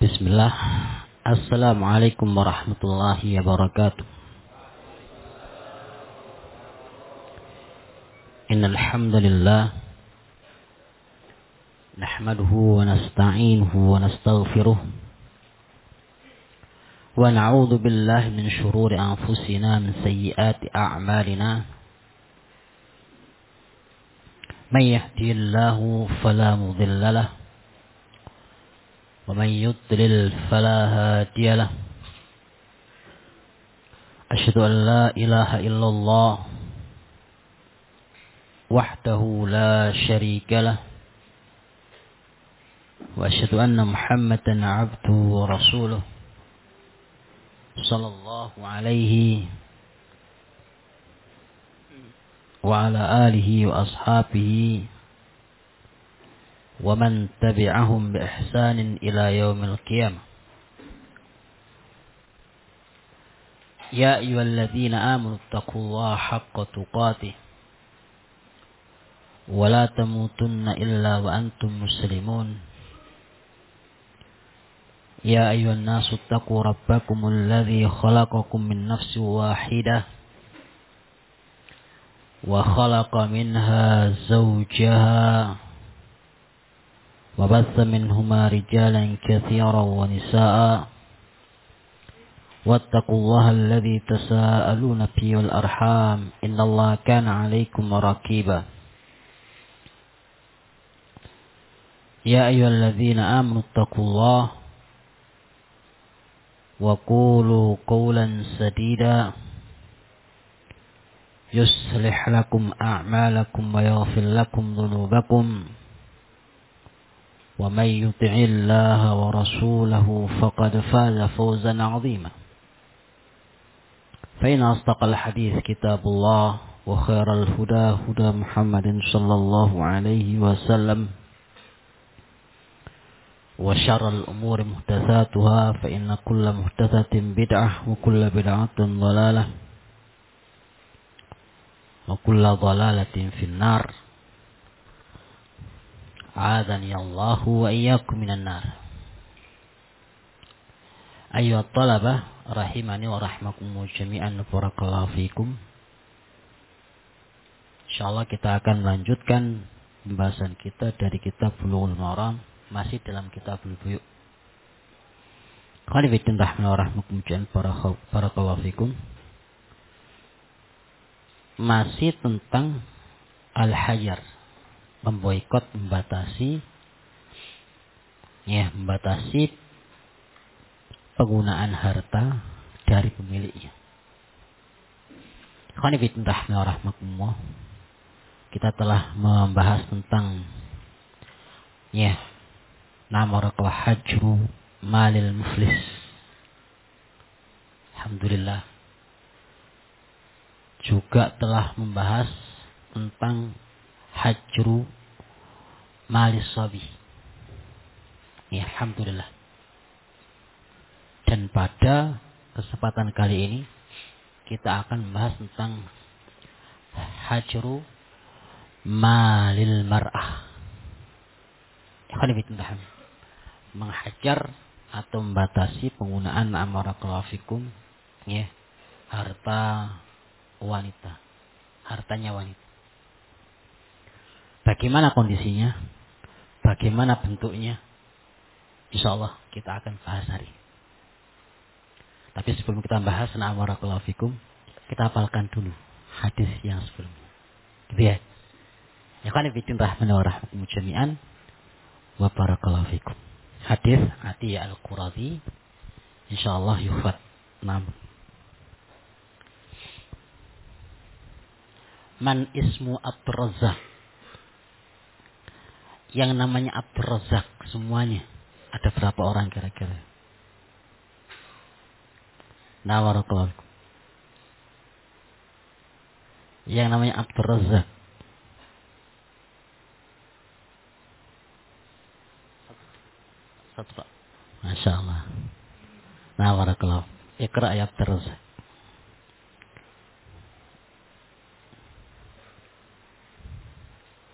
Bismillah. Assalamualaikum warahmatullahi wabarakatuh. Innal hamdalillah nahmaduhu wa nasta'inuhu wa nastaghfiruh wa na'udzu billahi min shururi anfusina min sayyiati a'malina. May yahdihillahu fala mudilla lahu wa may yudlil fala hadiya lahu. Asyhadu an la ilaha illallah wahdahu la syarika lah wa asyhadu anna Muhammadan 'abduhu wa rasuluh sallallahu alaihi wa ala alihi wa ashabihi wa man tabi'ahum bi ihsanin ila yaumil qiyamah. Ya ayyuhalladzina amanu taqullaha haqqa tuqatih wa la tamutunna illa wa antum muslimun. Ya ayyuhan nasu taqu rabbakumul ladzi khalaqakum min nafsin wahidah wa khalaqa minha zawjaha wa batha minhuma rijalan katsiran wa nisaa'a wattaqullaha alladzi tasaaluna bihi wal arham innallaha kana 'alaikum raqiba. Ya ayyuhalladzina amanu taqullaha wa qulu qawlan sadida yuslih lakum a'malakum wa yaghfir lakum dhunubakum wa may yuti'illaha wa rasulahu faqad faza fawzan 'azima. Fa inna asdaqal hadits kitabullah wa khairal huda huda Muhammadin sallallahu alaihi wasallam wa syarral umuri muhdatsatuha fa inna kulla muhdatsatin bid'ah wa kulla bid'atin dhalalah wa kulla dhalalatin finnar. A'adzani Allahu wa iyyakum minan nar. Ayyuhat talabah rahimani wa rahmakumullah jami'an, barakallahu fikum. Insyaallah kita akan melanjutkan pembahasan kita dari kitab Bulughul Maram, masih dalam kitabul buyu'. Khalifidin rahimani wa rahmakumullah jami'an, barakallahu fikum. Masih tentang al-hajar, memboikot, membatasi penggunaan harta dari pemiliknya. Khanifidin rahimani wa rahmakumullah. Kita telah membahas tentang namarakallah hajru malil muflis. Alhamdulillah. Juga telah membahas tentang hajru malis sabi. Alhamdulillah. Dan pada kesempatan kali ini kita akan membahas tentang hajru malil mar'ah. Menghajar atau membatasi penggunaan amarakallahu fikum harta wanita, hartanya wanita. Bagaimana kondisinya? Bagaimana bentuknya? Insyaallah kita akan bahas hari ini. Tapi sebelum kita bahas barakallahu fikum, kita hafalkan dulu hadis yang sebelumnya. Gitu ya. Ya kan bitin rahmani wa rahmakum jami'an wa barakallahu fikum. Hadis Atiyah Al-Quradi insyaallah yufat 6. Man ismu Abdurrazzaq. Yang namanya Abdurrazzaq semuanya ada berapa orang kira-kira? Barakallahu. Yang namanya Abdurrazzaq. Satu Pak. Masya Allah. Barakallahu. Iqra ya Abdurrazzaq.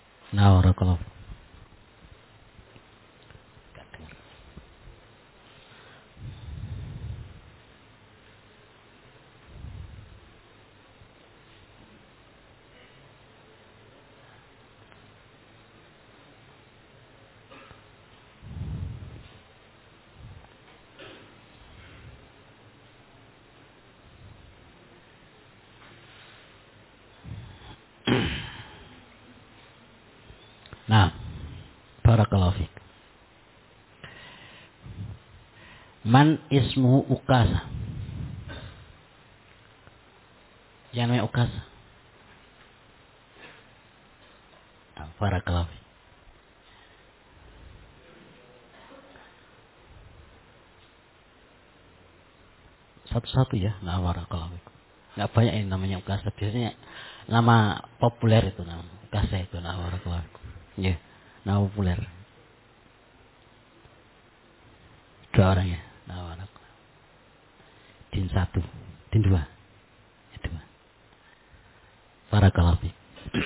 Barakallahu. Barakallahu fiik. Man ismuhu Ukasa. Yang namanya Ukasa. Barakallahu fiik. Satu-satu ya. Nah, barakallahu fiik. Nggak banyak yang namanya Ukasa. Biasanya nama populer itu nama Ukasa itu. Nah, barakallahu fiik. Ya, nama populer. Dua orang ya. Nah, barakallahu. Din satu. Din dua. Ya, dua. Barakallahu fiik.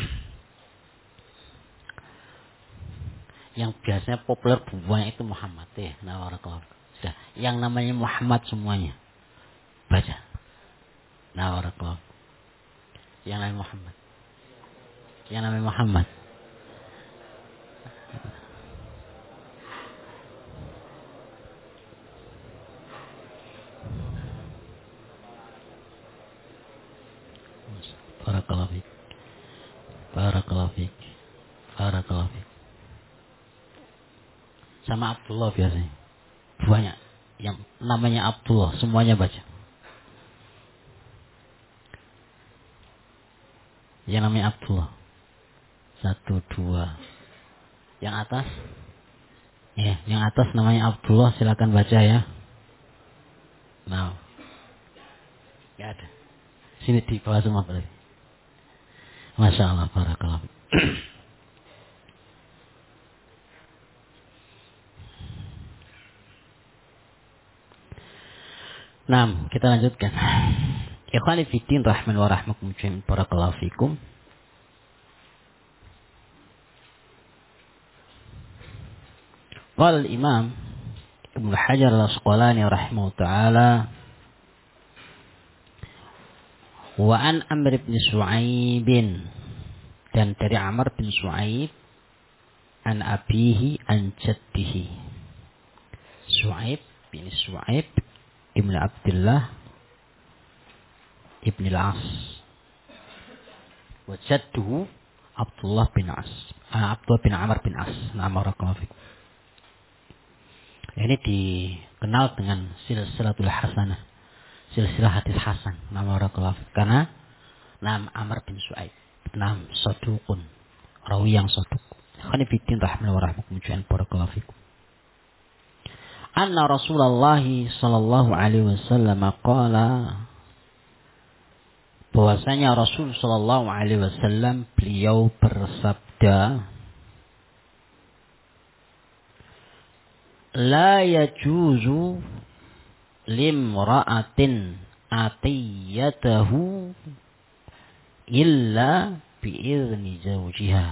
Yang biasanya populer buahnya itu Muhammad ya. Nah, barakallahu. Sudah, yang namanya Muhammad semuanya baca. Nah, barakallahu. Yang namanya Muhammad. Yang namanya Muhammad. Barakallahu fiik. Barakallahu fiik. Barakallahu fiik. Sama Abdullah biasanya. Banyak yang namanya Abdullah semuanya baca. Yang namanya Abdullah. Satu, dua. Yang atas? Ya, yang atas namanya Abdullah, silakan baca ya. Nah. Enggak ada. Sini di bawah semua berarti. Masya Allah, barakallahu. Nah, kita lanjutkan. Ikhwani fiddin rahman wa rahmakum jami'an, barakallahu fikum. Qala al-Imam Ibnu Hajar al-Asqalani rahimahullah taala wa an Amr bin Shu'aib, dan dari Amr bin Shu'aib an abihi an jaddihi. Shu'aib bin Shu'aib ibn Abdullah ibn al-As wa jadduhu Abdullah bin As, Abdullah bin Amr bin As. Nama barakallahu fikum. Ini dikenal dengan silsilatul hasanah, silsilah hadis hasan. Nama barakallahu fikum. Karena nama Amr bin Shu'aib, nama saduqun, rawi yang saduq. Khani fiddin rahimahullah wa rahmatullahi barakallahu fikum. Anna Rasulullah sallallahu alaihi wasallam qala, bahwasanya Rasul sallallahu alaihi wasallam beliau bersabda, la yajuzu limra'atin atiyatahu illa bi'izni zawjiha.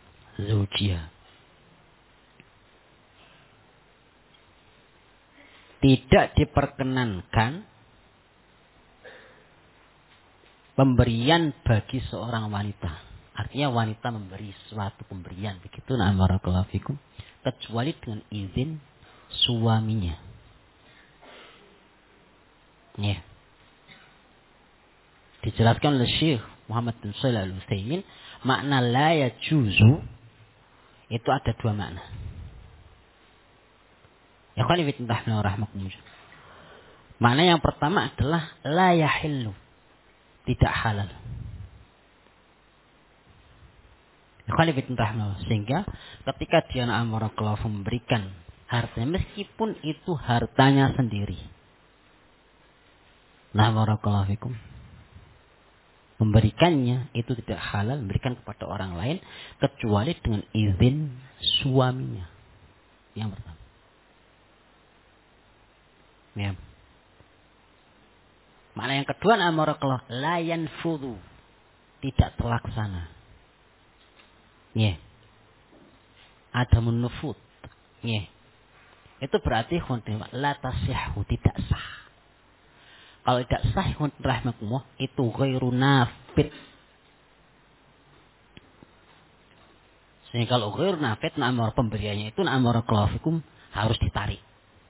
Tidak diperkenankan pemberian bagi seorang wanita. Artinya wanita memberi suatu pemberian, begitu nah barakallahu fikum, kecuali dengan izin suaminya. Ya. Dijelaskan oleh Syekh Muhammad bin Shalih Al-Utsaimin, makna la yajuzu itu ada dua makna. Ya khani fi tahna rahmakumullah. Makna yang pertama adalah la yahillu, tidak halal. Ya khani fi tahna, sehingga ketika dia barakallahu memberikan hartanya, meskipun itu hartanya sendiri, nah barakallahu fikum, memberikannya itu tidak halal, memberikan kepada orang lain kecuali dengan izin suaminya. Yang pertama. Ya. Makna yang kedua, amarakallah, la yanfudu, tidak terlaksana. Ya. Adamun nufud. Ya. Itu berarti la tasihhu, tidak sah. Kalau tidak sah, rahmatullah, itu ghairu nafid. Sehingga kalau ghairu nafid, amar pemberiannya itu amarakallahu fikum harus ditarik.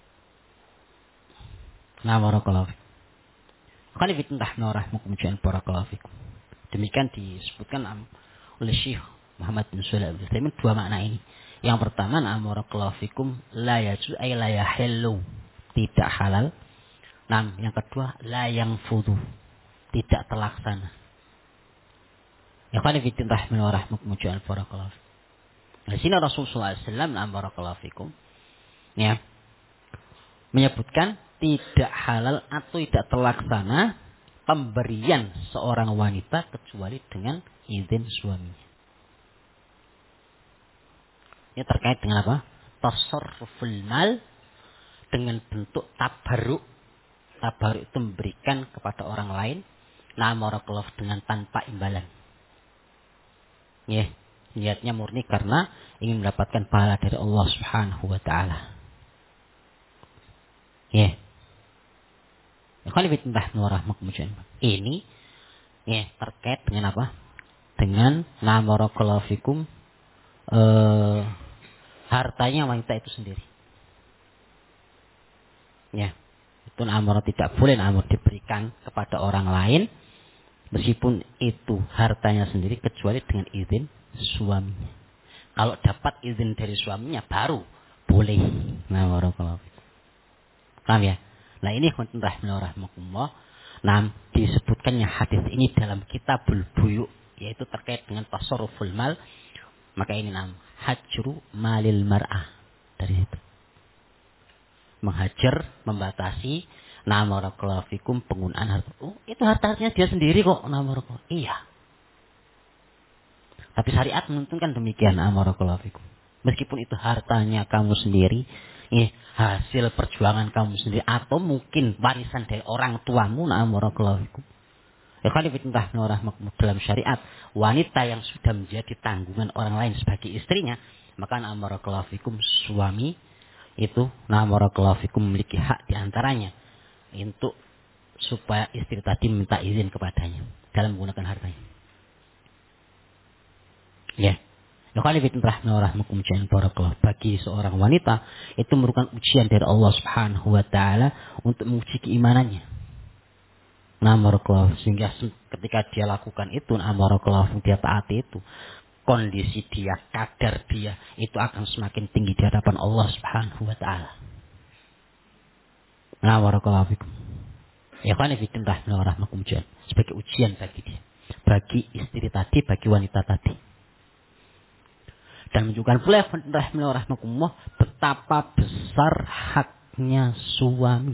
Barakallahu fikum. Qali fi tahna rahmakumullah barakallahu fikum. Demikian disebutkan oleh Syekh Muhammad bin Shalih Al-Utsaimin dua makna ini. Yang pertama, barakallahu fikum, la yajuz ay la yahillu, tidak halal. Yang kedua, la yanfudu, tidak terlaksana. Ya kan fitin rahmin wa rahmakumullah barakallahu. Di sini Rasulullah SAW barakallahu fikum ya menyebutkan tidak halal atau tidak terlaksana pemberian seorang wanita kecuali dengan izin suaminya. Ini terkait dengan apa? Tasarruful mal, dengan bentuk tabarruk. Tabarruk itu memberikan kepada orang lain, barakallahu dengan tanpa imbalan. Ya, niatnya murni karena ingin mendapatkan pahala dari Allah Subhanahu wa taala. Ya. Ini ya terkait dengan apa? Dengan barakallahu fikum hartanya wanita itu sendiri. Ya. Itu amar tidak boleh amar diberikan kepada orang lain meskipun itu hartanya sendiri kecuali dengan izin suaminya. Kalau dapat izin dari suaminya baru boleh. Barakallahu fikum. Paham ya? Nah ini rahmatullah. Disebutkannya hadis ini dalam Kitabul Buyu, yaitu terkait dengan tasarruful mal. Maka ini hajru malil mar'ah, dari itu. Menghajar, membatasi barakallahu fikum penggunaan harta. Oh, itu hartanya dia sendiri kok. Iya. Tapi syariat menuntunkan demikian barakallahu fikum. Meskipun itu hartanya kamu sendiri, hasil perjuangan kamu sendiri, atau mungkin warisan dari orang tuamu, barakallahu fikum. Dalam syariat, wanita yang sudah menjadi tanggungan orang lain sebagai istrinya, maka barakallahu fikum suami itu barakallahu fikum memiliki hak diantaranya untuk supaya istri tadi minta izin kepadanya dalam menggunakan hartanya. Ya. Bagi seorang wanita itu merupakan ujian dari Allah Subhanahu wa taala untuk menguji keimanannya. Sehingga ketika dia lakukan itu, dia taati itu, kondisi dia, kadar dia itu akan semakin tinggi di hadapan Allah Subhanahu wa taala. Sebagai ujian bagi dia, bagi istri tadi, bagi wanita tadi. Dan menunjukkan pula rahmatullah betapa besar haknya suami.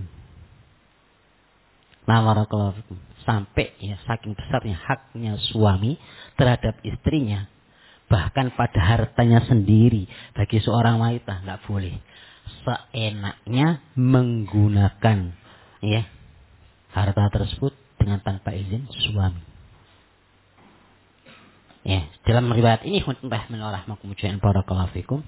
Sampai ya saking besarnya haknya suami terhadap istrinya, bahkan pada hartanya sendiri. Bagi seorang wanita nggak boleh seenaknya menggunakan ya harta tersebut dengan tanpa izin suami. Ya, dalam riwayat ini barakallahu fikum.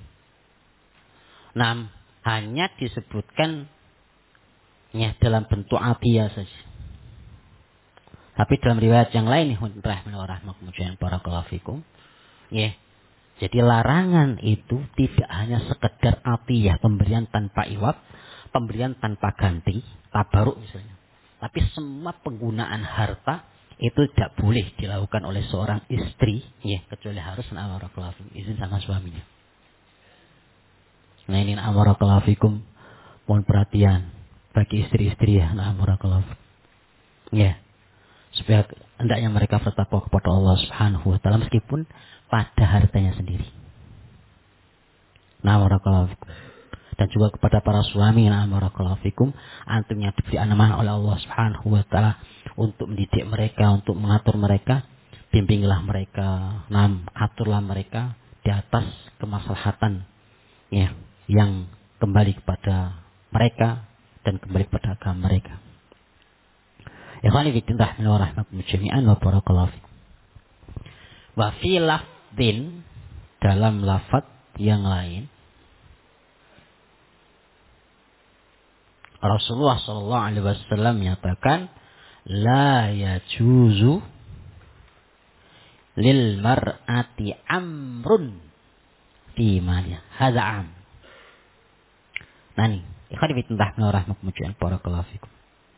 Hanya disebutkan ya dalam bentuk atiyah saja. Tapi dalam riwayat yang lain barakallahu fikum. Ya. Jadi larangan itu tidak hanya sekedar atiyah, pemberian tanpa iwab, pemberian tanpa ganti, tabaruk misalnya. Tapi semua penggunaan harta itu tidak boleh dilakukan oleh seorang istri, ya, kecuali harus izin sama suaminya. Nah ini barakallahu fikum, mohon perhatian bagi istri-istri ya, barakallahu ya, supaya hendaknya mereka bertakwa kepada Allah Subhanahu wa taala meskipun pada hartanya sendiri. Barakallahu fikum. Dan juga kepada para suami, barakallahu fikum, antum yang diberi amanah oleh Allah Subhanahu wa taala untuk mendidik mereka, untuk mengatur mereka, bimbinglah mereka, aturlah mereka di atas kemaslahatan ya yang kembali kepada mereka dan kembali kepada agama mereka. Ikhwani fillah wa rahmatullahi jami'an wa barakallahu fikum. Wa fi lafdin, dalam lafaz yang lain, Rasulullah sallallahu alaihi wasallam menyatakan la yajuzu lil mar'ati amrun fi maliha. Hadza am. Nani, ikhwan fillah wa rahmatullahi barakallahu fikum.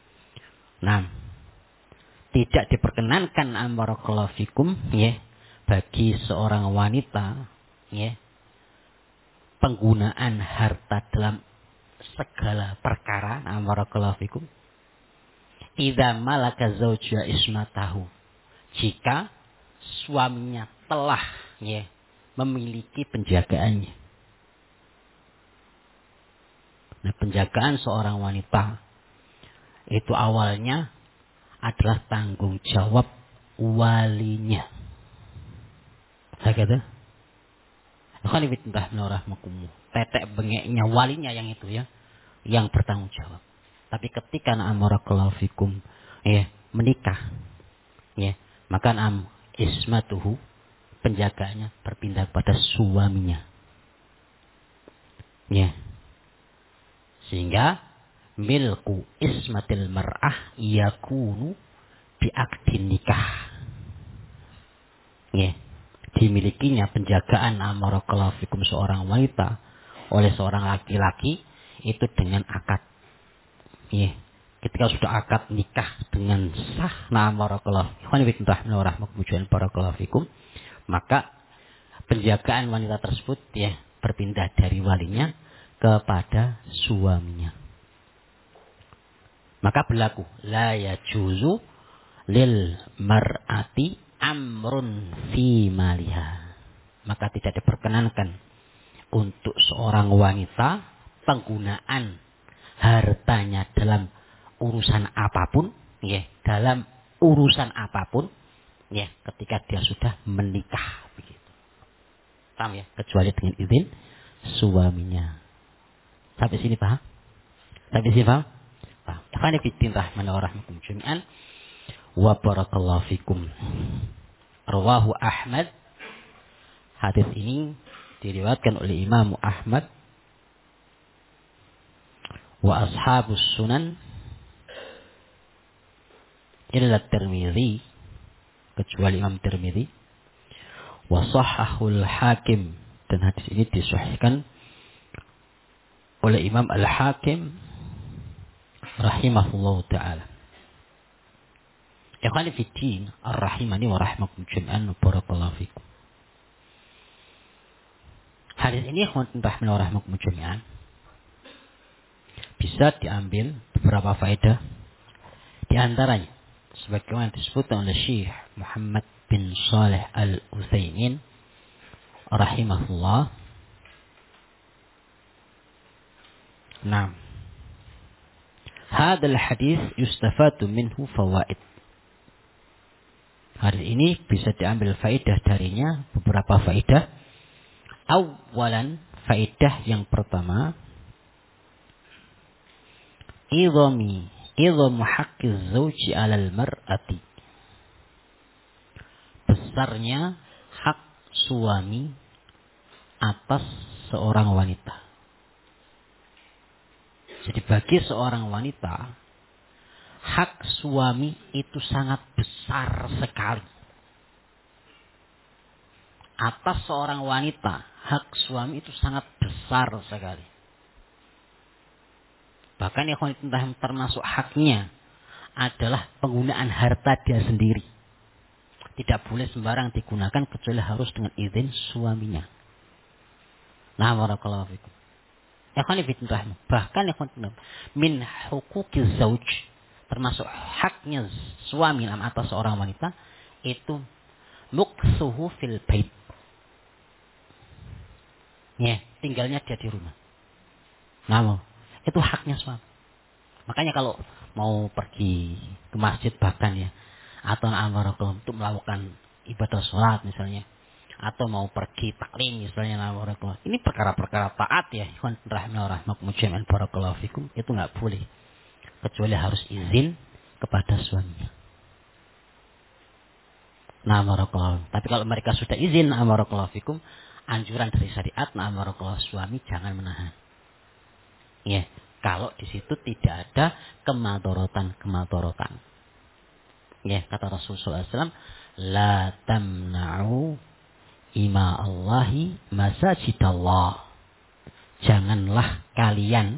Tidak diperkenankan barakallahu fikum ya bagi seorang wanita ya penggunaan harta dalam segala perkara. Nah, barakallahu fikum. Idza malaka zauja ismatahu. Jika suaminya telah memiliki penjagaannya. Nah, penjagaan seorang wanita itu awalnya adalah tanggung jawab walinya. Saya kata, tetek bengeknya walinya yang itu ya, yang bertanggung jawab. Tapi ketika barakallahu fikum menikah, maka ismatuhu, penjagaannya berpindah pada suaminya. Sehingga milku ismatil mar'ah yakunu bi'aqdin nikah. Dimilikinya penjagaan barakallahu fikum seorang wanita oleh seorang laki-laki itu dengan akad. Ketika sudah akad nikah dengan sah, barakallahu fikum, maka penjagaan wanita tersebut berpindah dari walinya kepada suaminya. Maka berlaku la yajuzu lil mar'ati amrun fi maliha. Maka tidak diperkenankan untuk seorang wanita penggunaan hartanya dalam urusan apapun, dalam urusan apapun, ketika dia sudah menikah begitu. Paham ya? Kecuali dengan izin suaminya. Sampai sini paham? Sampai sini paham? Paham. Ikhwani fiddin rahmani wa rahmakum jami'an. Wa barakallahu fikum. Rawahu Ahmad. Hadis ini diriwayatkan oleh Imam Ahmad wa ashabus sunan illa Tirmidzi, kecuali Imam Tirmidzi, wa sahhahul Hakim, dan hadis ini disahihkan oleh Imam Al-Hakim rahimahullahu taala. Ikhwani fiddin ar-rahimani wa rahmakum jami'an, barakallahu fikum. Hadis ini ikhwan rahimani wa rahmakum jami'an bisa diambil beberapa faedah, di antaranya sebagaimana disebutkan oleh Syekh Muhammad bin Shalih Al-Utsaimin rahimahullah. Nah, hadal hadis yustafadu minhu fawaid. Hadis ini bisa diambil faedah darinya, beberapa faedah. Awalan, faedah yang pertama, idhamu haqqiz zawji 'alal mar'ati. Besarnya hak suami atas seorang wanita. Jadi bagi seorang wanita, hak suami itu sangat besar sekali. Atas seorang wanita, hak suami itu sangat besar sekali. Bahkan yang termasuk haknya adalah penggunaan harta dia sendiri. Tidak boleh sembarang digunakan kecuali harus dengan izin suaminya. Nah, barakallahu fikum. Bahkan min huquqiz zauj, termasuk haknya suami atas seorang wanita itu muksuhu fil bait. Tinggalnya dia di rumah. Nah, itu haknya suami. Makanya kalau mau pergi ke masjid bahkan atau untuk melakukan ibadah sholat misalnya, atau mau pergi taklim misalnya, ini perkara-perkara taat ikhwan rahimani wa rahmakum jami'an, barakallahu fikum, itu enggak boleh kecuali harus izin kepada suaminya. Nah, barakallahu. Tapi kalau mereka sudah izin, barakallahu fikum, anjuran dari syariat, barakallahu, suami jangan menahan. Kalau di situ tidak ada kemadorotan. Kata Rasulullah SAW, la tamna'u ima Allahi masajidallah. Janganlah kalian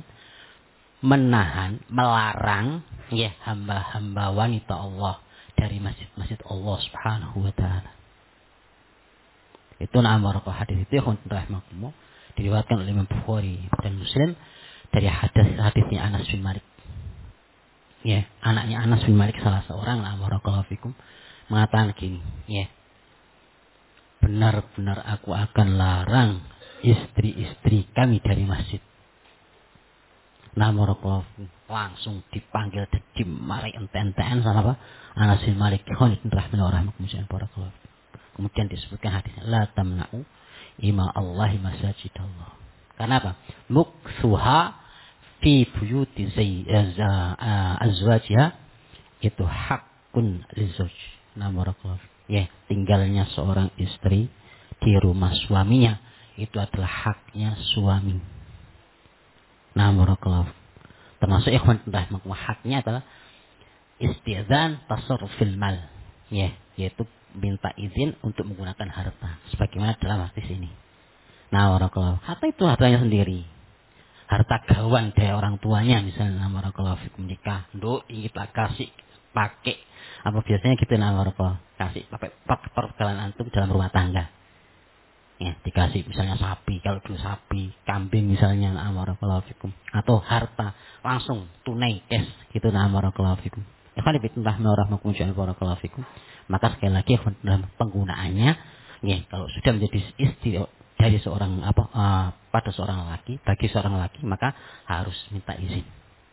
melarang hamba-hamba wanita Allah dari masjid-masjid Allah Subhanahu wa taala. Itu nama hadis itu rahimahullah Diriwayatkan oleh Imam Bukhari dan Muslim dari hadisnya Anas bin Malik. Ya, anaknya Anas bin Malik salah seorang, barakallahu fikum, mengatakan gini, ya. Benar-benar aku akan larang istri-istri kami dari masjid. Barakallahu fikum, langsung dipanggil dan dimarahi ente-entean sama apa? Anas bin Malik. Barakallahu. Kemudian disebutkan hadisnya, la tamna'u ima Allahi masajidallah. Karena apa? Muksuha fi buyuti azwajiha itu hakun lizauj. Barakallahu. Ya, tinggalnya seorang istri di rumah suaminya itu adalah haknya suami. Barakallahu. Termasuk ikhwan rahimahumullah, haknya adalah istizan tasarrufil mal. Ya, yaitu minta izin untuk menggunakan harta sebagaimana dalam hadis ini. Barakallahu. Harta itu hartanya sendiri. Harta gawan dari orang tuanya misalnya, barakallahu fikum, nikah, nduk kita kasih pakai apa biasanya gitu, barakallahu, kasih pakai perjalanan antum dalam rumah tangga. Ya, dikasih misalnya sapi, kalau dulu sapi, kambing misalnya, barakallahu fikum, atau harta langsung tunai cash gitu, barakallahu fikum. Barakallahu fikum. Maka sekali lagi dalam penggunaannya, ya, kalau sudah menjadi istri dari seorang pada seorang laki, bagi seorang laki, maka harus minta izin.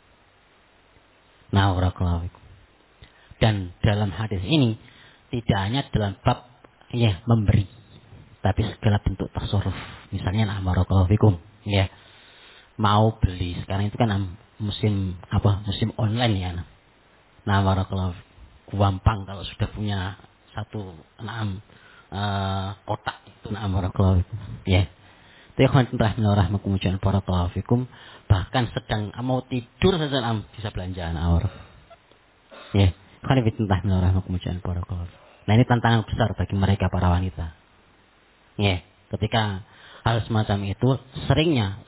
Barakallahu fikum. Dan dalam hadis ini tidak hanya dalam bab ya memberi, tapi segala bentuk tasarruf. Misalnya barakallahu fikum, ya, mau beli sekarang itu kan musim online ya. Barakallahu, gampang kalau sudah punya satu kotak itu, barakallahu fikum, ya. Itu ikhwan rahimahumullah, barakallahu fikum, bahkan sedang mau tidur saja bisa belanja ya. Ikhwan rahimahumullah, barakallahu. Nah, ini tantangan besar bagi mereka para wanita. Ya, ketika hal semacam itu seringnya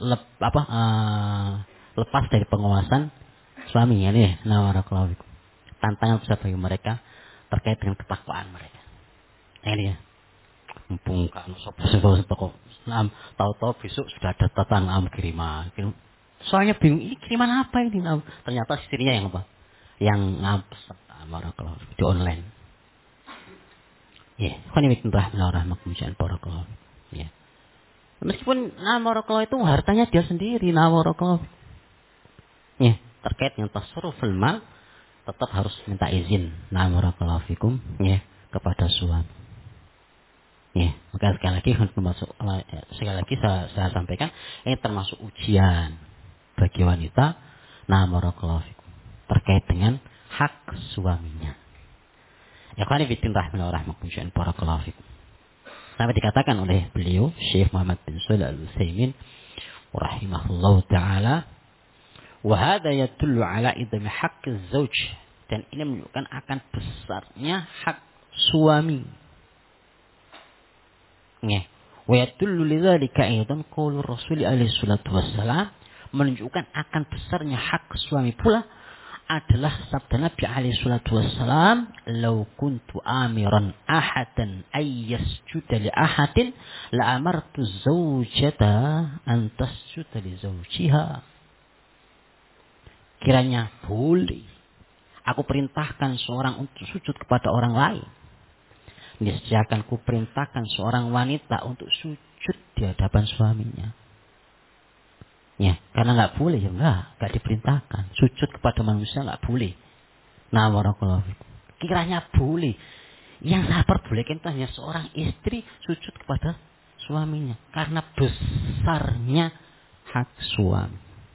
lepas dari pengawasan suami ya nih, barakallahu fikum. Tantangan besar bagi mereka terkait dengan ketakwaan mereka. Ini ya, mumpung kan sopo toko, tahu-tahu besok sudah ada tatan kiriman. Soalnya bingung, ini kiriman apa ini? Ternyata istrinya yang apa? Yang pesan barakallahu di online. Ya, kan ini rahmatullah barakallahu. Ya. Meskipun barakallahu itu hartanya dia sendiri, barakallahu. Ya, terkait dengan tasarruful mal tetap harus minta izin, barakallahu fikum, ya, kepada suami. Ya, maka sekali lagi saya sampaikan, ini termasuk ujian bagi wanita, barakallahu fikum, terkait dengan hak suaminya. Ya, kan ini rahmatullah barakallahu fikum. Sampai dikatakan oleh beliau Syekh Muhammad bin Shalih Al-Utsaimin rahimahullahu taala, wa hadha yadullu ala idami haqq az-zawj, dan ini menunjukkan akan besarnya hak suami. Ya, wa yadullu lidzalika aidan qaulur Rasul alaihi salatu wassalam, menunjukkan akan besarnya hak suami pula adalah sabda Nabi alaihi salatu wassalam, "Lau kuntu amiran ahadan ay yasjuda li ahadin la amartu zawjata an tasjuda li zawjiha." Kiranya boleh aku perintahkan seorang untuk sujud kepada orang lain, niscaya akan ku perintahkan seorang wanita untuk sujud di hadapan suaminya. Ya, karena nggak boleh, ya nggak diperintahkan. Sujud kepada manusia nggak boleh. Barakallahu fikum. Kiranya boleh. Yang sabar boleh kan hanya seorang istri sujud kepada suaminya, karena besarnya hak suami.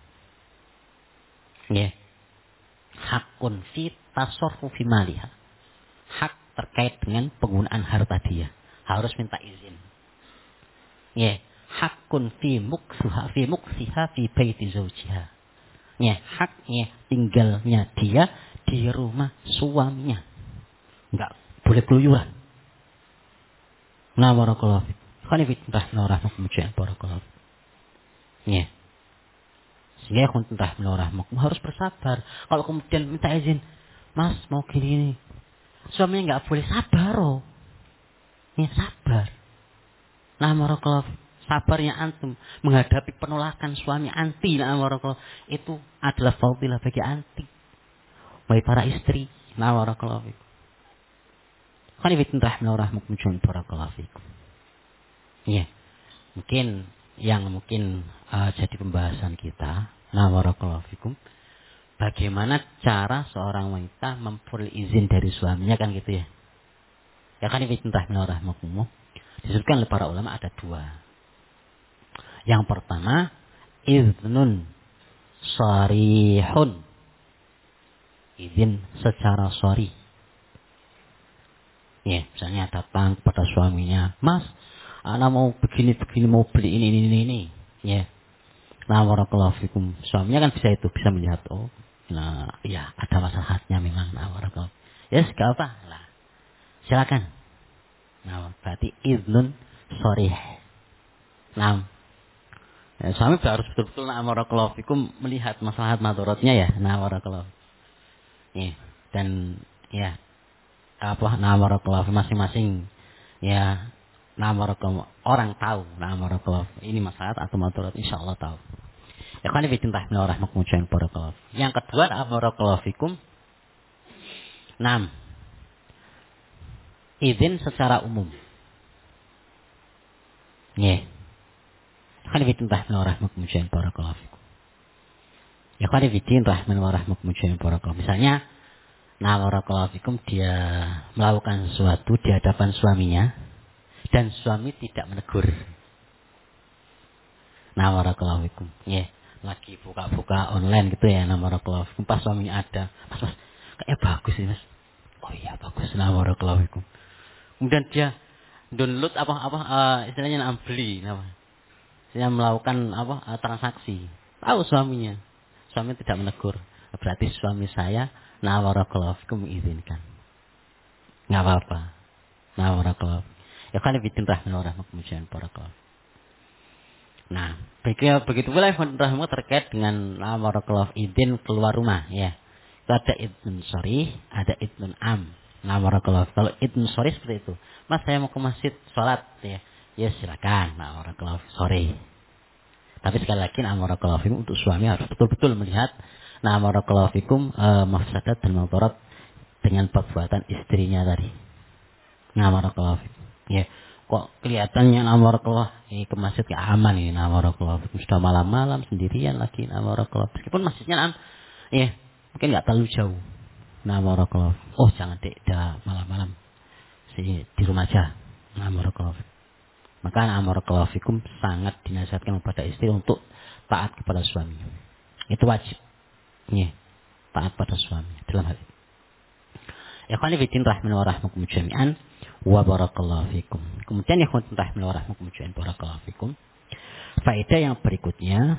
Ya, hakun fi tasarrufi maliha. Hak terkait dengan penggunaan harta dia, harus minta izin. Ya, hakun fi muksiha fi baiti zawjiha. Ya, haknya tinggalnya dia di rumah suaminya. Enggak boleh keluyuran. Barakallahu fiik. Barakallahu. Ya. Sehingga harus bersabar. Kalau kemudian minta izin, Mas mau gini, suaminya enggak boleh, sabar. Ya, sabar. Barakallahu. sabarnya antum menghadapi penolakan suami anti na'am barakallahu itu adalah fadilah bagi anti. Wahai para istri, na'am barakallahu fikum. Khonifatin rahimahumullah barakallahu fikum. Iya. Mungkin jadi pembahasan kita, na'am barakallahu fikum. Bagaimana cara seorang wanita memperoleh izin dari suaminya kan gitu ya. Ya kan khonifatin rahimahumullah. Disebutkan oleh para ulama ada dua. Yang pertama, iznun sharihun. Izin secara shari. Ya, misalnya datang kepada suaminya, "Mas, ana mau begini, mau beli ini." Ya. Nah, barakallahu fikum. Suaminya kan bisa melihat, oh, nah, ya ada masalahnya memang. Nah, barakallahu. Ya, enggak apa. Lah, silakan. Nah, berarti iznun sharih. Nah, ya, suami harus betul-betul barakallahu fikum melihat masalah madaratnya ya. Nah, barakallahu. Ya, dan ya barakallahu masing-masing ya barakallahu orang tahu barakallahu ini masalah atau madarat insyaallah tahu. Ya kan ini cinta rahmatullah barakallahu. Yang kedua barakallahu fikum. Izin secara umum. Ya. Kan ini cinta rahmatullah barakallahu fikum. Ya kan ini cinta rahmatullah barakallahu. Misalnya barakallahu fikum dia melakukan sesuatu di hadapan suaminya dan suami tidak menegur. Barakallahu fikum. Ya, lagi buka-buka online gitu ya, barakallahu fikum. Pas suaminya ada, Mas, kayaknya bagus ini, Mas. Oh iya bagus, barakallahu fikum. Kemudian dia download istilahnya beli, dia melakukan transaksi. Tahu suaminya tidak menegur. Berarti suami saya barakallahu fikum mengizinkan. Enggak apa-apa. Barakallahu. Ya kan bitin rahmatullah barakallahu. Nah, begitu pula rahmatullah terkait dengan barakallahu izin keluar rumah ya. Itu ada idzun sharih, ada idzun am. Barakallahu. Kalau idzun sharih seperti itu. Mas, saya mau ke masjid salat ya. Ya silakan. Barakallahu sore. Tapi sekali lagi barakallahu fikum untuk suami harus betul-betul melihat barakallahu fikum mafsadat dan madarat dengan perbuatan istrinya tadi. Barakallahu fikum. Ya, kok kelihatannya barakallahu ke masjid ke aman ini barakallahu fikum. Sudah malam-malam sendirian lagi barakallahu. Meskipun masjidnya ya, mungkin enggak terlalu jauh. Barakallahu. Oh, jangan Dek, dah malam-malam. Di rumah aja. Barakallahu. Maka barakallahu fikum sangat dinasihatkan kepada istri untuk taat kepada suami. Itu wajib. Ya, taat pada suami dalam hal ini. Ya khani fitin rahimani wa rahmakum jami'an wa barakallahu fikum. Kemudian ya khani rahimani wa rahmakum jami'an barakallahu fikum. Faedah yang berikutnya,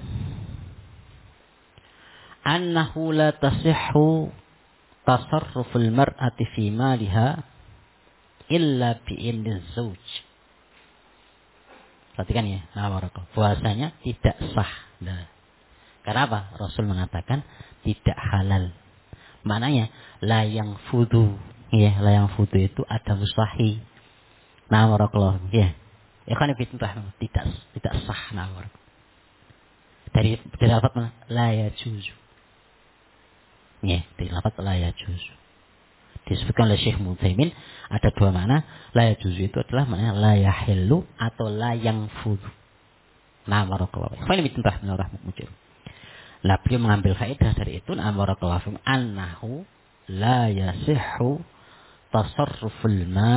annahu la tasihhu tasarruful mar'ati fi maliha illa bi'idniz zauj. Perhatikan ya, barakallahu. Puasanya tidak sah. Nah, karena apa? Rasul mengatakan tidak halal. Maknanya la yang fudu. Ya, la yang fudu itu ada mustahi. Barakallahu. Ya. Ya kan tidak sah barakallahu. Dari lafaz mana? La yajuzu. Ya, dari lafaz la yajuzu. Disebutkan oleh Syekh Mutsaimin ada dua makna. La yajuzu itu adalah maknanya la yahillu atau la yang fudu. Barakallahu. Fa ini tentang rahmatullah. Lah beliau mengambil faedah dari itu barakallahu fikum annahu la yasihhu tasarruful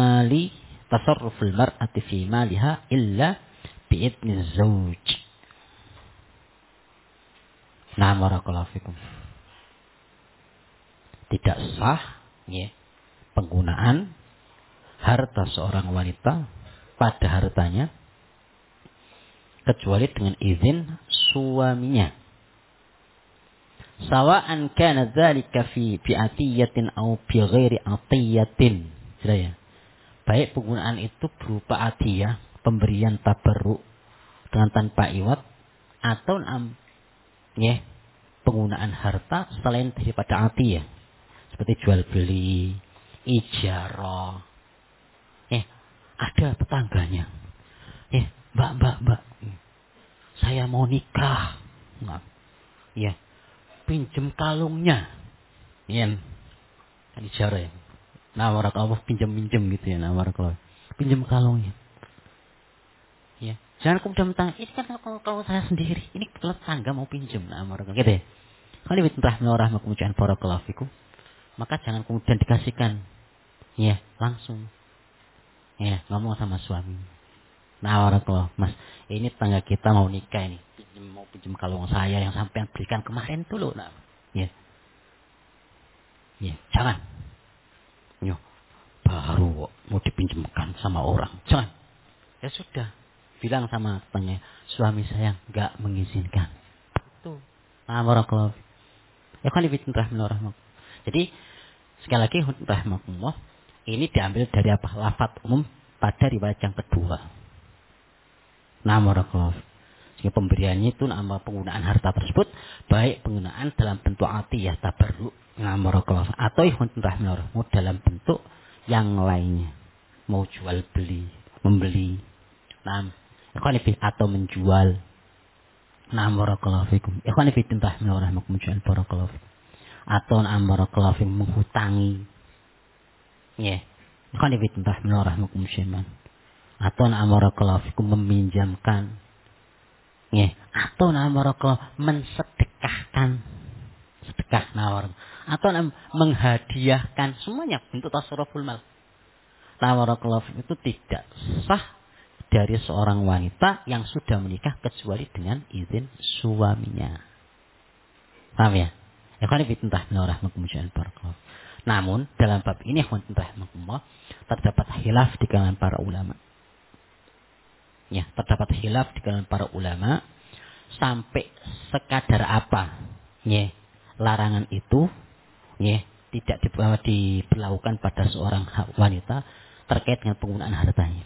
mar'ati fi maliha illa bi'idni zauj. Barakallahu fikum. Tidak sah ya penggunaan harta seorang wanita pada hartanya kecuali dengan izin suaminya. Sawa'an kana dzalika fi atiyatin aw bi ghairi atiyatin. Sudah ya. Baik penggunaan itu berupa atiyah, pemberian tabarruk dengan tanpa iwat atau ya, penggunaan harta selain daripada atiyah. Seperti jual beli, ijarah. Ya, ada tetangganya. Ya, Mbak. saya mau nikah. Nah, ya, pinjem kalungnya. Iya, kan ijarah ya. Nah, barakallah pinjem-pinjem gitu ya, nah barakallah. Pinjem kalungnya. Ya. Jangan kemudian mentang, ini kan kalau saya sendiri, ini kebetulan tangga mau pinjem, nah barakallah gitu ya. Kalau ibn rahmatullah barakallahu fikum, maka jangan kemudian dikasihkan. Ya, langsung. Ya, ngomong sama suami. Nah, barakallah, Mas, ini tetangga kita mau nikah ini. Mau pinjem kalung saya yang sampean berikan kemarin dulu. Nah, ya. Ya, jangan. Yo, baru mau dipinjemkan sama orang. Jangan. Ya sudah. Bilang sama tetangga, suami saya enggak mengizinkan. Tuh. Nah, barakallah. Ya kan ibn rahmatullah. Jadi, sekali lagi rahmatullah, ini diambil dari apa? Lafaz umum pada riwayat yang kedua. Nah, barakallah. Sehingga pemberiannya itu nama penggunaan harta tersebut baik penggunaan dalam bentuk atiyah tabarruk, nah barakallah, atau rahmatullah dalam bentuk yang lainnya. Mau jual beli, membeli. Nah, atau menjual. Nah, barakallahu fikum. Ikhwan fillah rahmatullah barakallahu fikum. Atau barakallahu fikum menghutangi. Ya. Ikhwan fillah rahmatullah. Atau barakallahu fikum meminjamkan. Ya. Atau barakallahu mensedekahkan. Sedekah nawar. Atau menghadiahkan, semuanya bentuk tasarruful mal. Nah, barakallahu fikum itu tidak sah dari seorang wanita yang sudah menikah kecuali dengan izin suaminya. Paham ya? Ikhwan fillah rahmatullah barakallahu. Namun dalam bab ini ikhwan fillah terdapat khilaf di kalangan para ulama. Ya, terdapat khilaf di kalangan para ulama sampai sekadar apa ya larangan itu ya tidak diberlakukan pada seorang wanita terkait dengan penggunaan hartanya.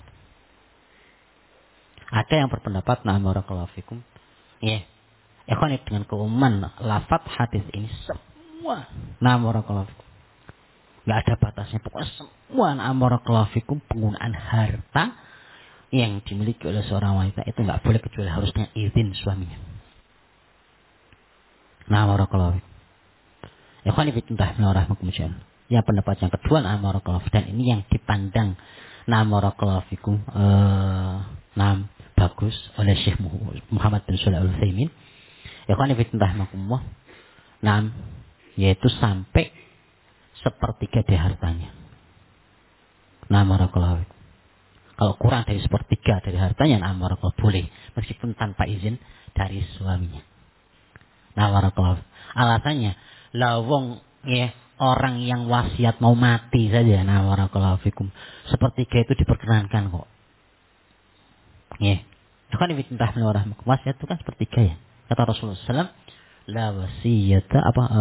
Ada yang berpendapat nah barakallahu fikum ya ikhwan dengan keumuman lafaz hadis ini semua nah barakallahu fikum enggak ada batasnya, pokoknya semua nah barakallahu fikum penggunaan harta yang dimiliki oleh seorang wanita itu enggak boleh kecuali harusnya izin suaminya. Nah barakallahu fikum ikhwan fillah rahmatullah. Yang pendapat yang kedua nah barakallahu dan ini yang dipandang nah barakallahu fikum bagus oleh Syekh Muhammad bin Shalih Al-Utsaimin. Ya kan rahimahumullah. Yaitu sampai sepertiga dari hartanya. Barakallahu. Kalau kurang dari sepertiga dari hartanya barakallahu boleh meskipun tanpa izin dari suaminya. Barakallahu. Alasannya lawong ya orang yang wasiat mau mati saja barakallahu fikum. Sepertiga itu diperkenankan kok. Ya. Itu kan rahimahullah. Wasiat itu kan sepertiga ya. Kata Rasulullah SAW, la wasiyata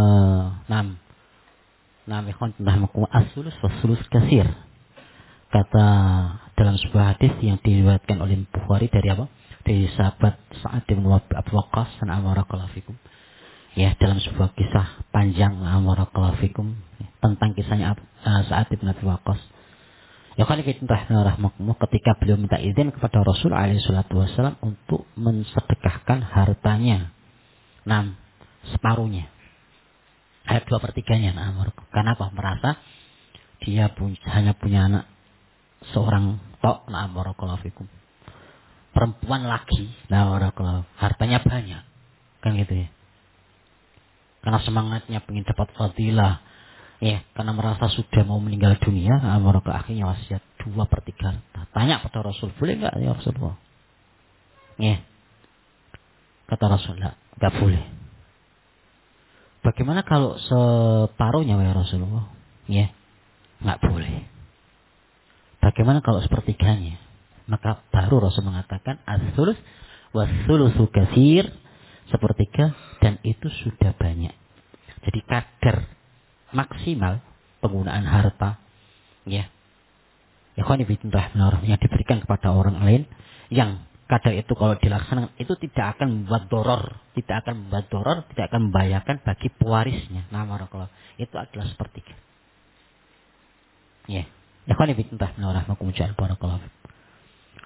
ikhwan rahimahullah as-sulus was-sulus katsir. Kata dalam sebuah hadis yang diriwayatkan oleh Bukhari dari apa? Dari sahabat Sa'ad bin Abi Waqqas barakallahu fikum. Ya, dalam sebuah kisah panjang barakallahu fikum tentang kisahnya Sa'ad bin Abi Waqqas. Ya kan rahmatullah ketika beliau minta izin kepada Rasul alaihi salatu wasallam untuk mensedekahkan hartanya. Separuhnya. 2/3-nya. Karena apa? Merasa dia hanya punya anak seorang tok. Barakallahu fikum. Perempuan lagi. Barakallahu. Hartanya banyak. Kan gitu ya. Karena semangatnya ingin dapat fadilah. Ya, karena merasa sudah mau meninggal dunia, barakallahu akhirnya wasiat 2/3. Tanya pada Rasul, boleh enggak ya Rasulullah? Ya. Kata Rasulullah, enggak boleh. Bagaimana kalau separuhnya ya Rasulullah? Ya, enggak boleh. Bagaimana kalau sepertiganya? Maka baru Rasul mengatakan as-sulus was-sulusu katsir, sepertiga dan itu sudah banyak. Jadi kadar maksimal penggunaan harta ya ikhwan fillah yang diberikan kepada orang lain yang kadar itu kalau dilaksanakan itu tidak akan membuat doror, tidak akan membahayakan bagi pewarisnya. Barakallahu itu adalah sepertiga. Ya. Ikhwan fillah barakallahu.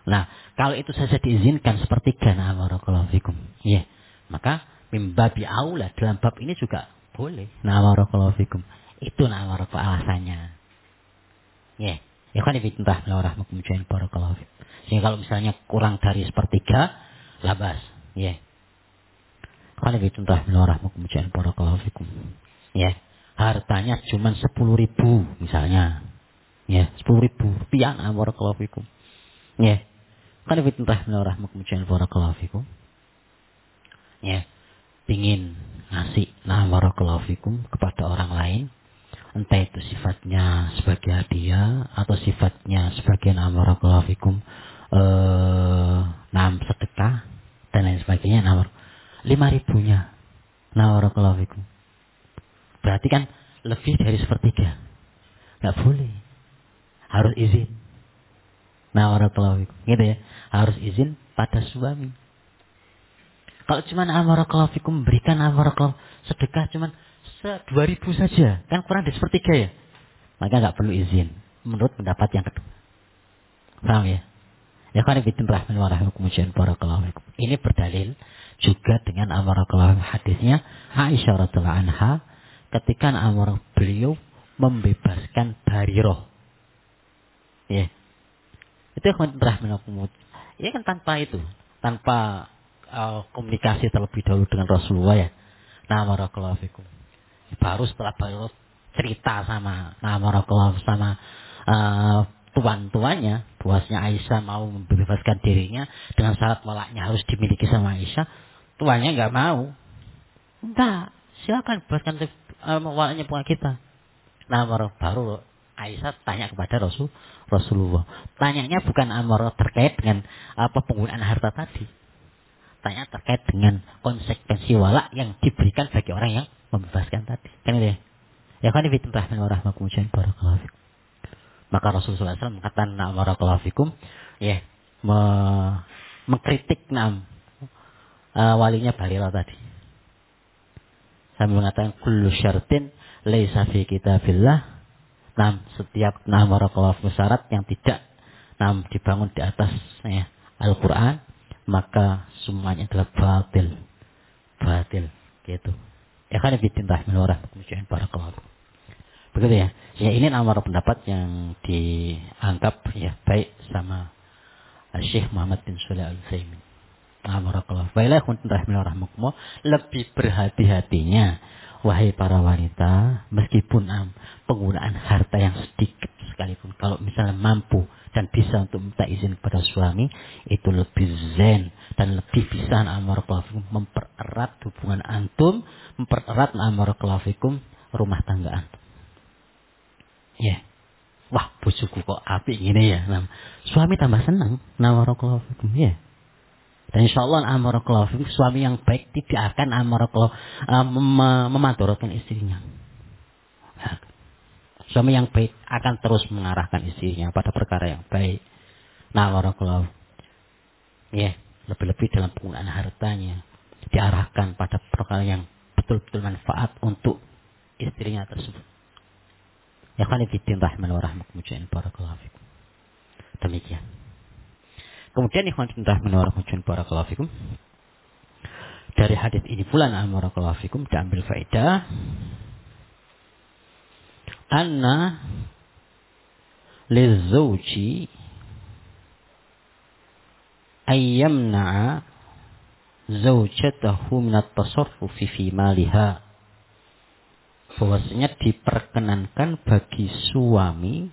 Nah, kalau itu saja diizinkan sepertiga, nah barakallahu fikum. Ya. Maka mimbabi aula dalam bab ini juga boleh. Nah barakallahu fikum. Itu nah barakallahu alasannya. Ya. Ya kan ibintah rahmakum jami'an barakallahu fikum. Sehingga kalau misalnya kurang dari sepertiga, labas. Ya. Kan ibintah rahmakum jami'an barakallahu fikum. Ya. Hartanya cuma 10.000 misalnya. Ya, 10.000 rupiah nah barakallahu fikum. Ya. Kan ibintah rahmakum jami'an barakallahu fikum. Ya, pingin ngasih nah barakallahu fikum kepada orang lain, entah itu sifatnya sebagai hadiah atau sifatnya sebagai nah barakallahu fikum nam sedekah dan lain sebagainya. Nah, 5.000-nya nah barakallahu fikum. Berarti kan lebih dari sepertiga. Nggak boleh. Harus izin. Nah barakallahu fikum. Gitu ya. Harus izin pada suami. Kalau cuma amarakallahu fikum memberikan amarakallahu sedekah cuma 2.000 saja, kan kurang dari sepertiga ya. Maka nggak perlu izin. Menurut pendapat yang kedua. Paham ya? Ya kan bitin rahman wa rahmakumullah barakallahu fikum. Ini berdalil juga dengan amarakallahu hadisnya Aisyah radhiyallahu anha ketika beliau membebaskan Barirah. Ya. Itu kan rahman wa rahmakumullah. Ya kan tanpa komunikasi terlebih dahulu dengan Rasulullah ya. Nah, barakallahu fikum. Baru setelah baru cerita sama barakallahu sama tuan-tuannya, bahwasanya Aisyah mau membebaskan dirinya dengan syarat walaknya harus dimiliki sama Aisyah. Tuannya enggak mau. Enggak, silakan bebaskan walaknya punya kita. Nah, baru Aisyah tanya kepada Rasulullah. Tanyanya bukan terkait dengan penggunaan harta tadi. Tanya terkait dengan konsekuensi walak yang diberikan bagi orang yang membebaskan tadi. Kan itu ya? Ya kan itu rahman wa rahmakumullah barakallahu fikum. Maka Rasulullah SAW mengatakan barakallahu fikum, ya, mengkritik walinya Barirah tadi. Sambil mengatakan kullu syartin laisa fi kitabillah. Setiap barakallahu syarat yang tidak dibangun di atas ya, Al-Qur'an, maka semuanya adalah batil gitu. Ya kan bitin rahman wa rahmakumullah barakallahu. Begitu ya. Ya ini nomor pendapat yang dianggap ya baik sama Syekh Muhammad bin Shalih Al-Utsaimin. Barakallahu. Baiklah kuntum rahman wa rahmakumullah, lebih berhati-hatinya wahai para wanita meskipun penggunaan harta yang sedikit sekalipun, kalau misalnya mampu dan bisa untuk minta izin kepada suami, itu lebih zen dan lebih bisa mempererat hubungan antum, mempererat rumah tangga antum. Ya. Wah, bojoku kok apik gini ya. Suami tambah senang. Ya. Dan insyaallah suami yang baik tidak akan memadorotkan istrinya. Suami yang baik akan terus mengarahkan istrinya pada perkara yang baik. Ya, lebih-lebih dalam penggunaan hartanya diarahkan pada perkara yang betul-betul manfaat untuk istrinya tersebut. Ya kan fiddin rahman wa rahmakumullah barakallahu fikum. Demikian. Kemudian ikhwan rahman wa rahmakumullah barakallahu fikum. Dari hadis ini pula barakallahu fikum diambil faedah anna lizauji ayyamna'a zaujatahu minat tasarrufi fi maliha, bahwasanya diperkenankan bagi suami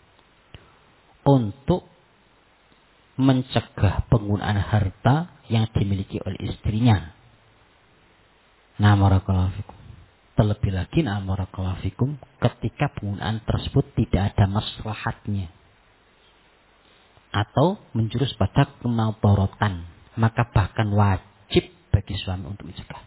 untuk mencegah penggunaan harta yang dimiliki oleh istrinya. Barakallahu fikum. Terlebih lagi barakallahu fikum ketika penggunaan tersebut tidak ada maslahatnya atau menjurus pada kemadharatan, maka bahkan wajib bagi suami untuk mencegah.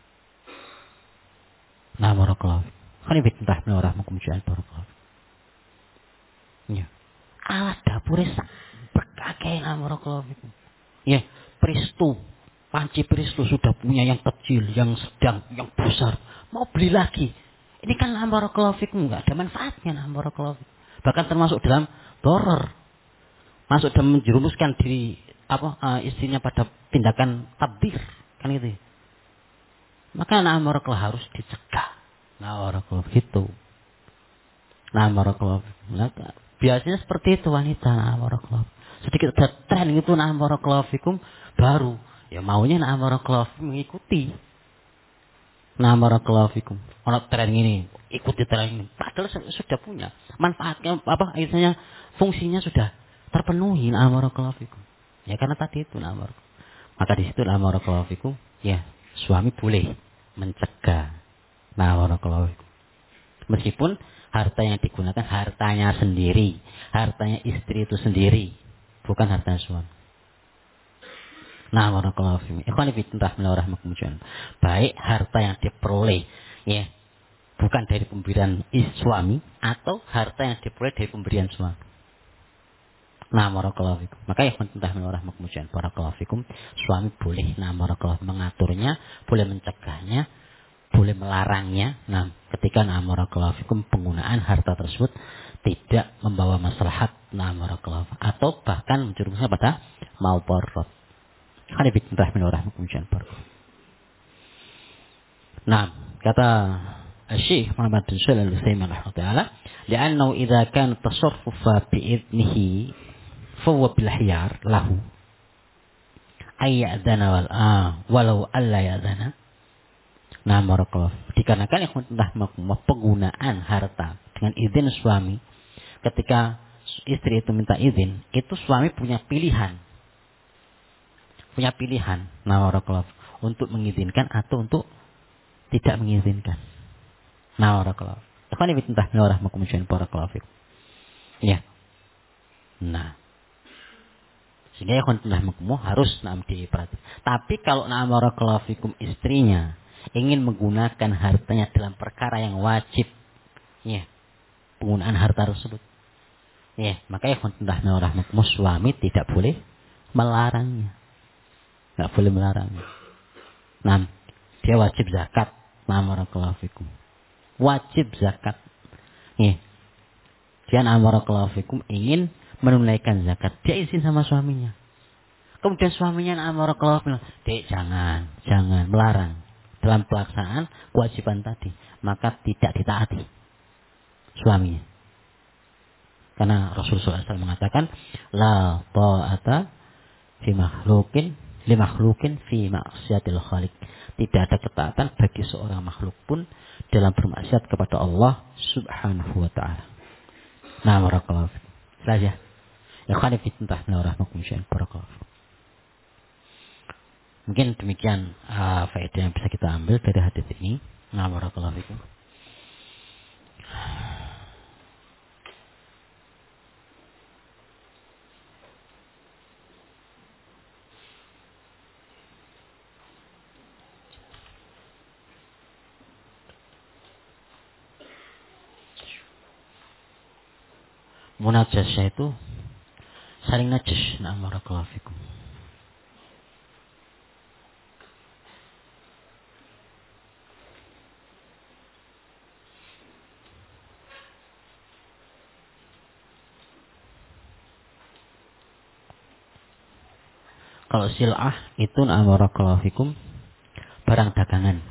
Barakallahu fikum. Khani bitah min rahmakumullah barakallahu. Ya. Alat dapur berkakek barakallahu fikum. Ya, Pristu, panci Pristu sudah punya yang kecil, yang sedang, yang besar. Mau beli lagi. Ini kan barakallahu fikum enggak ada manfaatnya barakallahu fikum. Bahkan termasuk dalam doror. Masuk dan menjerumuskan diri istrinya pada tindakan tabdir, kan gitu. Maka na'am barakallah harus dicegah. Na'am barakallah gitu. Na'am barakallah. Biasanya seperti itu wanita, na'am barakallah. Sedikit ada tren gitu, na'am barakallah fikum, baru ya maunya na'am barakallah mengikuti. Na'am barakallah fikum. Ono tren ini, ikuti tren ini. Padahal sudah punya manfaatnya istilahnya fungsinya sudah terpenuhi, na'am barakallah fikum. Ya karena tadi itu na'am barakallah. Maka di situ na'am barakallah fikum, ya suami boleh mencegah. Na'am barakallah fikum. Meskipun harta yang digunakan hartanya sendiri, hartanya istri itu sendiri, bukan hartanya suami. Nah, barakallahu fiikum. Ikhwani fillah rahmakumullah. Baik harta yang diperoleh ya, bukan dari pemberian suami atau harta yang diperoleh dari pemberian suami. Nah, barakallahu fiikum. Maka ikhwani fillah rahmakumullah. Barakallahu fiikum. Suami boleh barakallahu mengaturnya, boleh mencegahnya, boleh melarangnya. Nah, ketika barakallahu fiikum penggunaan harta tersebut tidak membawa maslahat barakallahu atau bahkan menjerumuskan pada maudarrat. Nah, kata Syekh Muhammad bin Shalih Al-Utsaimin rahimahullah, "Li'annahu idza kana tasarrufa bi'idnihi fa huwa bil khiyar lahu ay ya'dana walau alla ya'dana." Nah, barakallahu. Dikarenakan penggunaan harta dengan izin suami, ketika istri itu minta izin, itu suami punya pilihan. Punya pilihan, untuk mengizinkan atau untuk tidak mengizinkan. Barakallahu. Ikhwani fillah rahmakumullah barakallahu fikum. Ya. Nah, sehingga ikhwan fillah harus diperhatikan. Tapi kalau barakallahu fikum istrinya ingin menggunakan hartanya dalam perkara yang wajib, ya, penggunaan harta tersebut, ya, maka ikhwan fillah rahmakumullah suami tidak boleh melarangnya. Nggak boleh melarang. Nah, dia wajib zakat. Barakallahu fikum. Wajib zakat. Ya. Dia barakallahu fikum ingin menunaikan zakat. Dia izin sama suaminya. Kemudian suaminya barakallahu fikum, "Dek, jangan melarang dalam pelaksanaan kewajiban tadi." Maka tidak ditaati suaminya. Karena Rasulullah SAW mengatakan, "La ta'ata fi makhlukin fi maksiatil khaliq." Tidak ada ketaatan bagi seorang makhluk pun dalam bermaksiat kepada Allah Subhanahu wa taala. Nah, barakallahu fikum. Saja. Ya khani fitnah rahmakumullah barakallahu. Mungkin demikian faedah yang bisa kita ambil dari hadis ini. Nah, barakallahu fikum. Munajasnya itu saling najis. Nah, barakallahu fikum. Kalau sil'ah itu barakallahu fikum barang dagangan.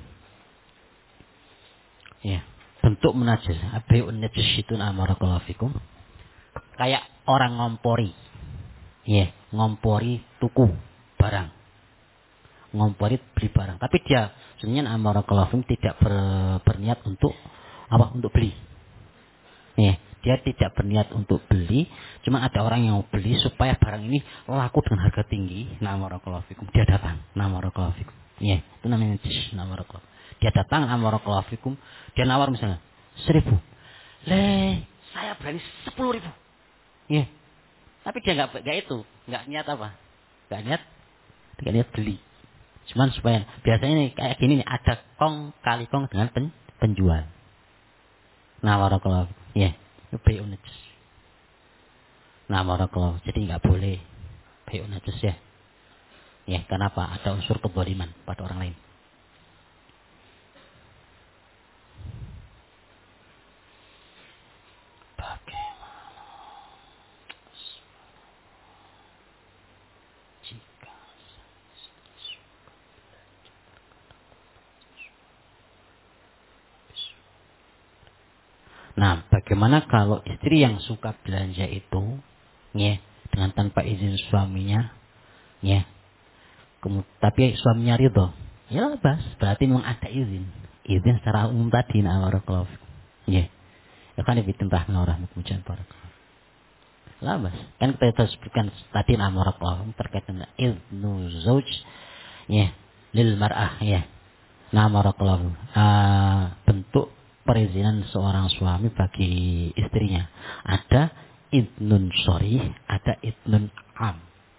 Ya, bentuk munajis. Bai'un najis itu barakallahu fikum. Kayak orang ngompori. Ya, ngompori tuku barang. Ngompori beli barang. Tapi dia sebenarnya barakallahu fikum tidak berniat untuk untuk beli. Ya, dia tidak berniat untuk beli, cuma ada orang yang mau beli supaya barang ini laku dengan harga tinggi. Barakallahu fikum. Dia datang. Barakallahu fikum. Ya, itu namanya najis. Barakallahu. Dia datang barakallahu fikum, dia nawar misalnya 1.000. Saya berani 10.000. Ya. Tapi dia nggak nggak niat apa? Nggak niat beli. Cuman supaya biasanya nih kayak gini nih, ada kong kali kong dengan penjual. Barakallahu. Ya, itu bai'un najis. Barakallahu. Jadi nggak boleh bai'un najis ya. Ya, kenapa? Ada unsur kezaliman pada orang lain. Nah, bagaimana kalau istri yang suka belanja itu, ya, dengan tanpa izin suaminya, ya, tapi suaminya ridho, ya bebas, berarti memang ada izin, izin secara umum tadi, nah barakallahu fikum. Ya, ya kan lebih tentang menurah kemudian barakallahu. Labas, kan kita sebutkan tadi nah barakallahu terkait dengan iznu zauj, ya, lil mar'ah, ya. Nah barakallahu, bentuk perizinan seorang suami bagi istrinya. Ada idnun sharih, ada idnun am.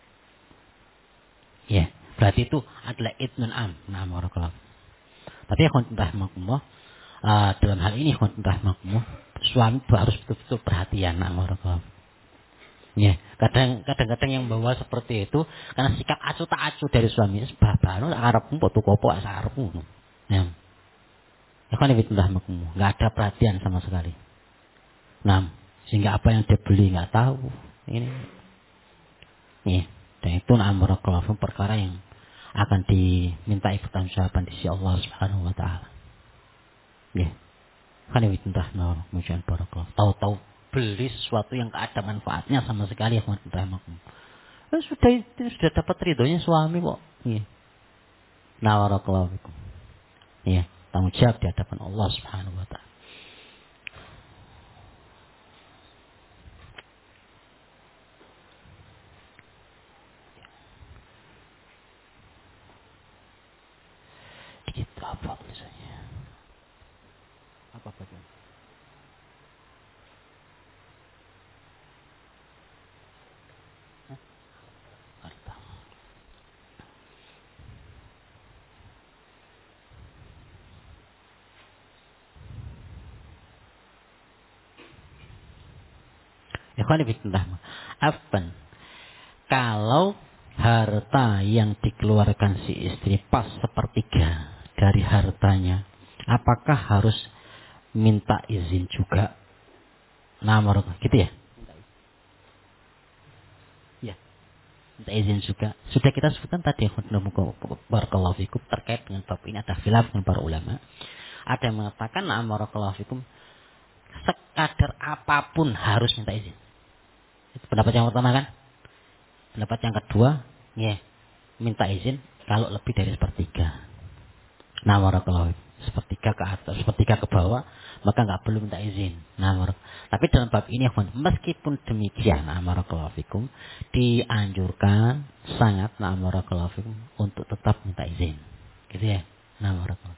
Ya, berarti itu adalah idnun am. Nah barakallahu. Tapi akhwan rahmakumullah, dalam hal ini akhwan rahmakumullah, suami harus betul-betul perhatian. Nah barakallahu. Ya, kadang-kadang yang bawa seperti itu karena sikap acuh tak acuh dari suami, baru arepmu foto kopo asarepmu. Ya. Ya kan nggak ada perhatian sama sekali. Nah, sehingga apa yang dia beli nggak tahu. Ini, dan itu na'amarakallahu perkara yang akan diminta pertanggungjawaban di sisi Allah Subhanahu Wa Taala. Ya, kan mujian barakallah. Tahu-tahu beli sesuatu yang nggak ada manfaatnya sama sekali ya sudah dapat ridhonya suami kok. Iya. Nah, barakallahu fikum. Iya, tanggung jawab di hadapan Allah Subhanahu Wa Taala. Gitu apa tulisannya? Apa bagian? Harta. Ikhwan fillah. Afan. Kalau harta yang dikeluarkan si istri pas sepertiga dari hartanya, apakah harus minta izin juga? Nah, gitu ya? Ya, minta izin juga. Sudah kita sebutkan tadi barakallahu fikum terkait dengan bab ini ada khilaf dengan para ulama. Ada yang mengatakan nah barakallahu fikum sekadar apapun harus minta izin. Itu pendapat yang pertama kan? Pendapat yang kedua, ya, minta izin kalau lebih dari sepertiga. Nah, barakallahu sepertiga ke atas, sepertiga ke bawah, maka nggak perlu minta izin. Nah, tapi dalam bab ini, meskipun demikian, nah, barakallahu fikum, dianjurkan sangat, nah, barakallahu fikum, untuk tetap minta izin. Gitu ya. Nah, barakallahu.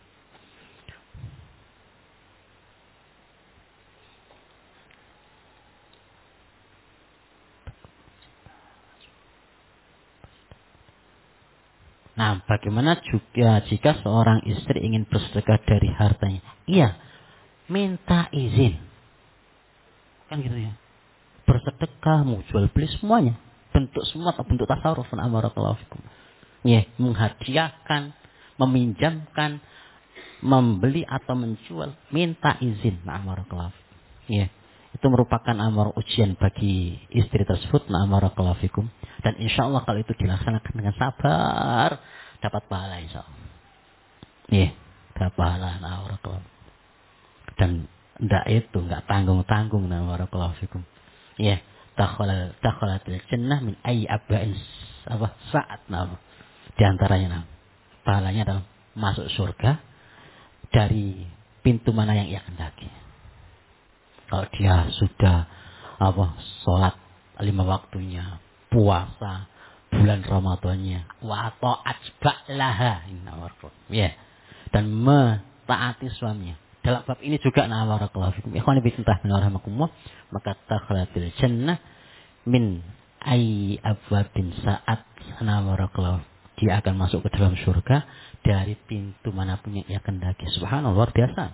Nah, bagaimana juga jika seorang istri ingin bersedekah dari hartanya? Iya, minta izin. Kan gitu ya. Bersedekah, mau jual beli semuanya. Bentuk semua bentuk tasarruf barakallahu fikum. Ya, menghadiahkan, meminjamkan, membeli atau menjual, minta izin barakallahu fikum. Ya. Itu merupakan amar ujian bagi istri tersebut barakallahu fikum. Dan insya Allah kalau itu dilaksanakan dengan sabar, dapat pahala insya Allah. Ya, dapat pahala barakallahu. Dan enggak tanggung-tanggung barakallahu fikum. Ya, dakhalatil jannah min ayyi aba'in apa saat di antaranya pahalanya adalah masuk surga dari pintu mana yang ia kendaki. Kalau dia sudah salat 5 waktunya, puasa bulan Ramadannya, wa ta'at ba'laha ya, dan mentaati suaminya. Dalam bab ini juga barakallahu fikum. Ikhwan fillah rahimakumullah, maka dakhalatil jannah min ayyi abwabin saat barakallahu. Dia akan masuk ke dalam surga dari pintu manapun yang ia kendaki. Subhanallah, luar biasa.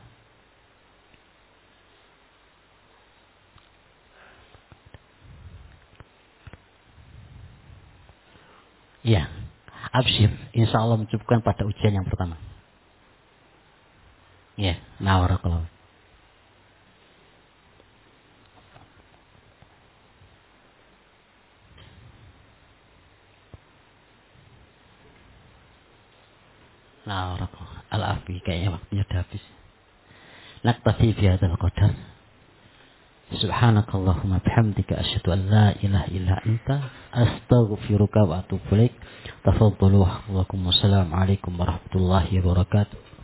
Ya, absyir. Insya Allah mencukupkan pada ujian yang pertama. Ya, barakallahu. Barakallahu. Al-afi kayaknya waktunya sudah habis. Naktafi fi hadzal qadar. Subhanakallahumma bihamdika asyhadu an la ilaha illa anta astaghfiruka wa atubu ilaik. Tafadhalu wa assalamu alaikum warahmatullahi wabarakatuh.